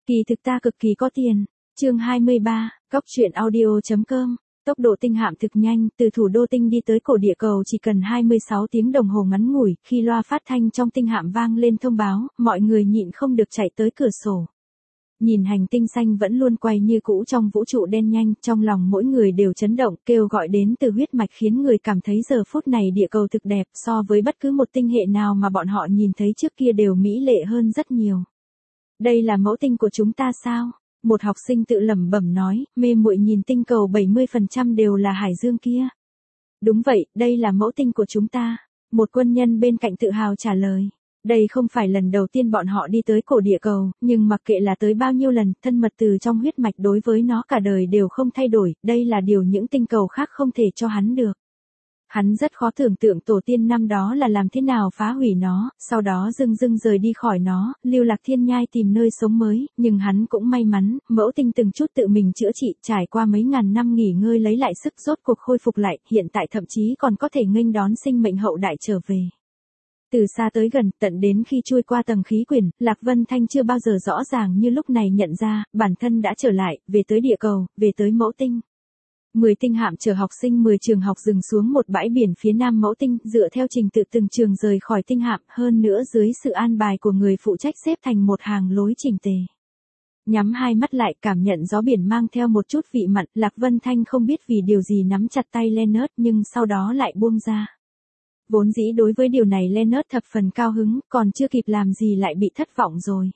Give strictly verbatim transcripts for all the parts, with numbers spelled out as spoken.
Kỳ thực ta cực kỳ có tiền. Chương hai mươi ba, Cóc truyện audio chấm com. Tốc độ tinh hạm thực nhanh, từ thủ đô tinh đi tới cổ địa cầu chỉ cần hai mươi sáu tiếng đồng hồ ngắn ngủi, khi loa phát thanh trong tinh hạm vang lên thông báo, mọi người nhịn không được chạy tới cửa sổ. Nhìn hành tinh xanh vẫn luôn quay như cũ trong vũ trụ đen nhanh, trong lòng mỗi người đều chấn động, kêu gọi đến từ huyết mạch khiến người cảm thấy giờ phút này địa cầu thực đẹp, so với bất cứ một tinh hệ nào mà bọn họ nhìn thấy trước kia đều mỹ lệ hơn rất nhiều. Đây là mẫu tinh của chúng ta sao? Một học sinh tự lẩm bẩm nói, mê muội nhìn tinh cầu bảy mươi phần trăm đều là hải dương kia. Đúng vậy, đây là mẫu tinh của chúng ta. Một quân nhân bên cạnh tự hào trả lời. Đây không phải lần đầu tiên bọn họ đi tới cổ địa cầu, nhưng mặc kệ là tới bao nhiêu lần, thân mật từ trong huyết mạch đối với nó cả đời đều không thay đổi, đây là điều những tinh cầu khác không thể cho hắn được. Hắn rất khó tưởng tượng tổ tiên năm đó là làm thế nào phá hủy nó, sau đó dưng dưng rời đi khỏi nó, lưu lạc thiên nhai tìm nơi sống mới, nhưng hắn cũng may mắn, mẫu tinh từng chút tự mình chữa trị, trải qua mấy ngàn năm nghỉ ngơi lấy lại sức rốt cuộc khôi phục lại, hiện tại thậm chí còn có thể nghênh đón sinh mệnh hậu đại trở về. Từ xa tới gần, tận đến khi chui qua tầng khí quyển, Lạc Vân Thanh chưa bao giờ rõ ràng như lúc này nhận ra, bản thân đã trở lại, về tới địa cầu, về tới mẫu tinh. mười tinh hạm chở học sinh mười trường học dừng xuống một bãi biển phía nam mẫu tinh, dựa theo trình tự từng trường rời khỏi tinh hạm, hơn nữa dưới sự an bài của người phụ trách xếp thành một hàng lối chỉnh tề. Nhắm hai mắt lại, cảm nhận gió biển mang theo một chút vị mặn, Lạc Vân Thanh không biết vì điều gì nắm chặt tay Leonard nhưng sau đó lại buông ra. Vốn dĩ đối với điều này Leonard thập phần cao hứng, còn chưa kịp làm gì lại bị thất vọng rồi.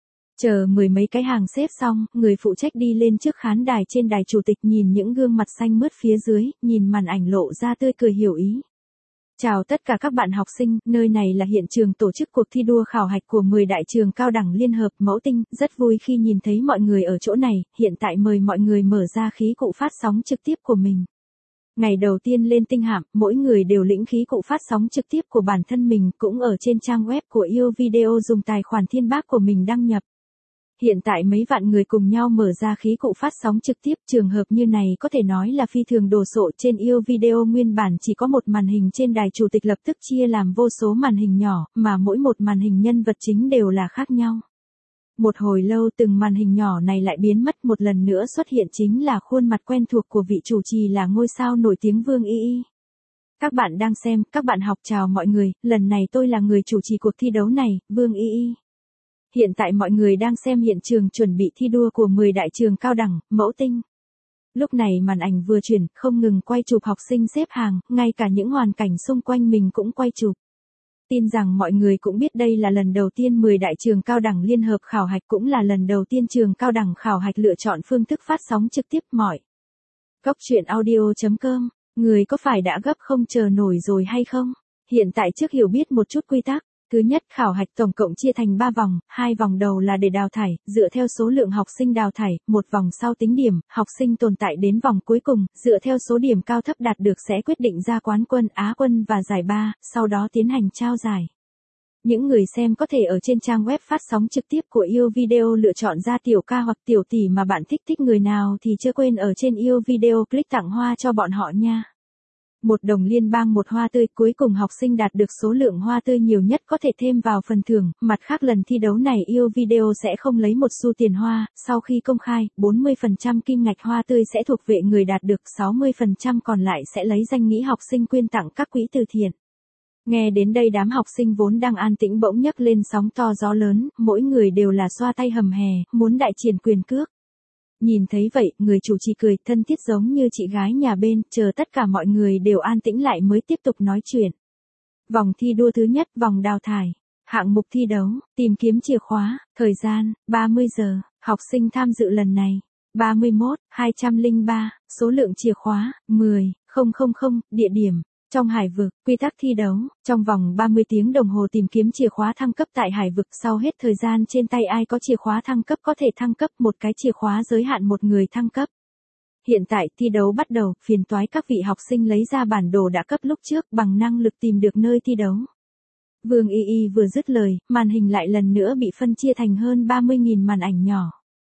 Chờ mười mấy cái hàng xếp xong, người phụ trách đi lên trước khán đài trên đài chủ tịch nhìn những gương mặt xanh mướt phía dưới, nhìn màn ảnh lộ ra tươi cười hiểu ý. Chào tất cả các bạn học sinh, nơi này là hiện trường tổ chức cuộc thi đua khảo hạch của mười đại trường cao đẳng liên hợp mẫu tinh, rất vui khi nhìn thấy mọi người ở chỗ này, hiện tại mời mọi người mở ra khí cụ phát sóng trực tiếp của mình. Ngày đầu tiên lên tinh hạm, mỗi người đều lĩnh khí cụ phát sóng trực tiếp của bản thân mình, cũng ở trên trang web của yêu video dùng tài khoản thiên bác của mình đăng nhập. Hiện tại mấy vạn người cùng nhau mở ra khí cụ phát sóng trực tiếp, trường hợp như này có thể nói là phi thường đồ sộ. Trên yêu video nguyên bản chỉ có một màn hình trên đài chủ tịch lập tức chia làm vô số màn hình nhỏ, mà mỗi một màn hình nhân vật chính đều là khác nhau. Một hồi lâu từng màn hình nhỏ này lại biến mất, một lần nữa xuất hiện chính là khuôn mặt quen thuộc của vị chủ trì là ngôi sao nổi tiếng Vương Y Y. Các bạn đang xem, các bạn học chào mọi người, lần này tôi là người chủ trì cuộc thi đấu này, Vương Y Y. Hiện tại mọi người đang xem hiện trường chuẩn bị thi đua của mười đại trường cao đẳng, mẫu tinh. Lúc này màn ảnh vừa chuyển, không ngừng quay chụp học sinh xếp hàng, ngay cả những hoàn cảnh xung quanh mình cũng quay chụp. Tin rằng mọi người cũng biết đây là lần đầu tiên mười đại trường cao đẳng liên hợp khảo hạch, cũng là lần đầu tiên trường cao đẳng khảo hạch lựa chọn phương thức phát sóng trực tiếp mọi. Cóc truyện audio chấm com, người có phải đã gấp không chờ nổi rồi hay không? Hiện tại trước hiểu biết một chút quy tắc. Thứ nhất, khảo hạch tổng cộng chia thành ba vòng, hai vòng đầu là để đào thải, dựa theo số lượng học sinh đào thải, một vòng sau tính điểm, học sinh tồn tại đến vòng cuối cùng, dựa theo số điểm cao thấp đạt được sẽ quyết định ra quán quân, á quân và giải ba, sau đó tiến hành trao giải. Những người xem có thể ở trên trang web phát sóng trực tiếp của yêu video lựa chọn ra tiểu ca hoặc tiểu tỷ mà bạn thích, thích người nào thì chưa quên ở trên yêu video click tặng hoa cho bọn họ nha. Một đồng liên bang một hoa tươi, cuối cùng học sinh đạt được số lượng hoa tươi nhiều nhất có thể thêm vào phần thưởng. Mặt khác lần thi đấu này yêu video sẽ không lấy một xu tiền hoa, sau khi công khai, bốn mươi phần trăm kim ngạch hoa tươi sẽ thuộc về người đạt được, sáu mươi phần trăm còn lại sẽ lấy danh nghĩa học sinh quyên tặng các quỹ từ thiện. Nghe đến đây đám học sinh vốn đang an tĩnh bỗng nhấc lên sóng to gió lớn, mỗi người đều là xoa tay hầm hè, muốn đại triển quyền cước. Nhìn thấy vậy, người chủ trì cười thân thiết giống như chị gái nhà bên, chờ tất cả mọi người đều an tĩnh lại mới tiếp tục nói chuyện. Vòng thi đua thứ nhất, vòng đào thải. Hạng mục thi đấu, tìm kiếm chìa khóa, thời gian, ba mươi giờ, học sinh tham dự lần này, ba mươi mốt, hai trăm lẻ ba, số lượng chìa khóa, mười, không không không, địa điểm. Trong hải vực, quy tắc thi đấu, trong vòng ba mươi tiếng đồng hồ tìm kiếm chìa khóa thăng cấp tại hải vực, sau hết thời gian trên tay ai có chìa khóa thăng cấp có thể thăng cấp, một cái chìa khóa giới hạn một người thăng cấp. Hiện tại thi đấu bắt đầu, phiền toái các vị học sinh lấy ra bản đồ đã cấp lúc trước bằng năng lực tìm được nơi thi đấu. Vương Y Y vừa dứt lời, màn hình lại lần nữa bị phân chia thành hơn ba mươi nghìn màn ảnh nhỏ.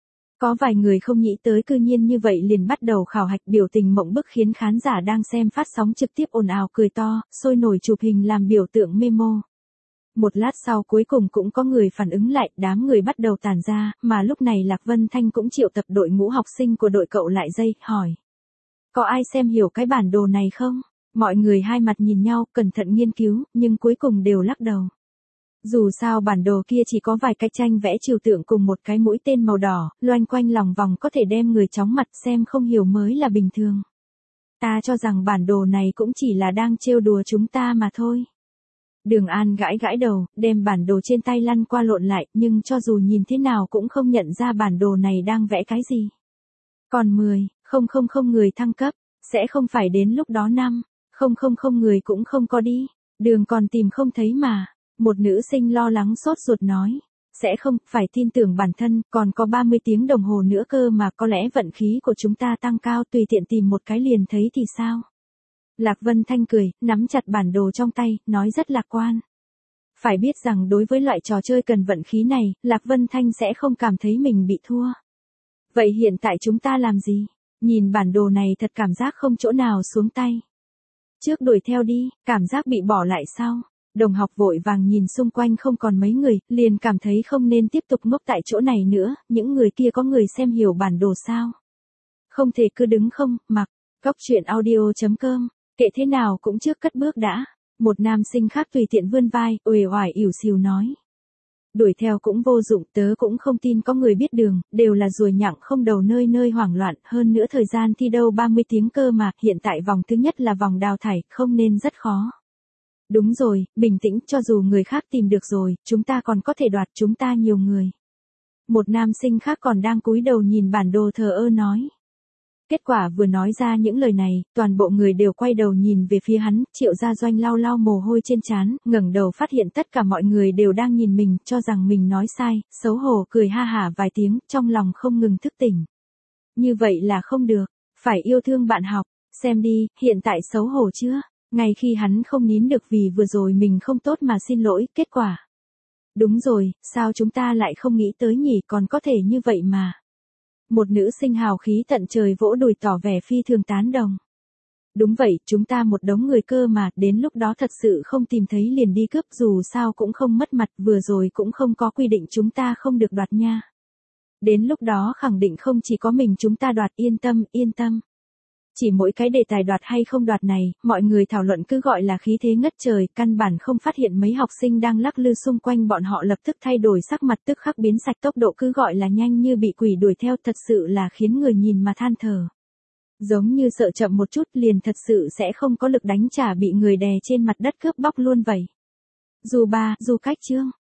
Có vài người không nghĩ tới cư nhiên như vậy liền bắt đầu khảo hạch, biểu tình mộng bức khiến khán giả đang xem phát sóng trực tiếp ồn ào cười to, sôi nổi chụp hình làm biểu tượng memo. Một lát sau cuối cùng cũng có người phản ứng lại, đám người bắt đầu tản ra, mà lúc này Lạc Vân Thanh cũng triệu tập đội ngũ học sinh của đội cậu lại dây, hỏi. Có ai xem hiểu cái bản đồ này không? Mọi người hai mặt nhìn nhau, cẩn thận nghiên cứu, nhưng cuối cùng đều lắc đầu. Dù sao bản đồ kia chỉ có vài cái tranh vẽ trừu tượng cùng một cái mũi tên màu đỏ, loanh quanh lòng vòng có thể đem người chóng mặt, xem không hiểu mới là bình thường. Ta cho rằng bản đồ này cũng chỉ là đang trêu đùa chúng ta mà thôi. Đường An gãi gãi đầu, đem bản đồ trên tay lăn qua lộn lại, nhưng cho dù nhìn thế nào cũng không nhận ra bản đồ này đang vẽ cái gì. Còn mười, không không không người thăng cấp, sẽ không phải đến lúc đó năm, không không không người cũng không có đi, đường còn tìm không thấy mà. Một nữ sinh lo lắng sốt ruột nói, sẽ không, phải tin tưởng bản thân, còn có ba mươi tiếng đồng hồ nữa cơ mà, có lẽ vận khí của chúng ta tăng cao, tùy tiện tìm một cái liền thấy thì sao. Lạc Vân Thanh cười, nắm chặt bản đồ trong tay, nói rất lạc quan. Phải biết rằng đối với loại trò chơi cần vận khí này, Lạc Vân Thanh sẽ không cảm thấy mình bị thua. Vậy hiện tại chúng ta làm gì? Nhìn bản đồ này thật cảm giác không chỗ nào xuống tay. Trước đuổi theo đi, cảm giác bị bỏ lại sau. Đồng học vội vàng nhìn xung quanh không còn mấy người, liền cảm thấy không nên tiếp tục ngốc tại chỗ này nữa, những người kia có người xem hiểu bản đồ sao? Không thể cứ đứng không, mặc, góc truyện audio chấm com, kệ thế nào cũng trước cất bước đã. Một nam sinh khác tùy tiện vươn vai, uể oải ỉu xìu nói. Đuổi theo cũng vô dụng, tớ cũng không tin có người biết đường, đều là ruồi nhặng không đầu nơi nơi hoảng loạn, hơn nữa thời gian thi đâu ba mươi tiếng cơ mà, hiện tại vòng thứ nhất là vòng đào thải, không nên rất khó. Đúng rồi, bình tĩnh, cho dù người khác tìm được rồi, chúng ta còn có thể đoạt, chúng ta nhiều người. Một nam sinh khác còn đang cúi đầu nhìn bản đồ thờ ơ nói. Kết quả vừa nói ra những lời này, toàn bộ người đều quay đầu nhìn về phía hắn, Triệu Gia Doanh lau lau mồ hôi trên trán, ngẩng đầu phát hiện tất cả mọi người đều đang nhìn mình, cho rằng mình nói sai, xấu hổ cười ha hả vài tiếng, trong lòng không ngừng thức tỉnh. Như vậy là không được, phải yêu thương bạn học, xem đi, hiện tại xấu hổ chưa? Ngay khi hắn không nín được vì vừa rồi mình không tốt mà xin lỗi, kết quả. Đúng rồi, sao chúng ta lại không nghĩ tới nhỉ, còn có thể như vậy mà. Một nữ sinh hào khí tận trời vỗ đùi tỏ vẻ phi thường tán đồng. Đúng vậy, chúng ta một đống người cơ mà, đến lúc đó thật sự không tìm thấy liền đi cướp, dù sao cũng không mất mặt, vừa rồi cũng không có quy định chúng ta không được đoạt nha. Đến lúc đó khẳng định không chỉ có mình chúng ta đoạt, yên tâm, yên tâm. Chỉ mỗi cái đề tài đoạt hay không đoạt này, mọi người thảo luận cứ gọi là khí thế ngất trời, căn bản không phát hiện mấy học sinh đang lắc lư xung quanh bọn họ lập tức thay đổi sắc mặt, tức khắc biến sạch, tốc độ cứ gọi là nhanh như bị quỷ đuổi theo, thật sự là khiến người nhìn mà than thở. Giống như sợ chậm một chút liền thật sự sẽ không có lực đánh trả, bị người đè trên mặt đất cướp bóc luôn vậy. Dù ba, du cách chương.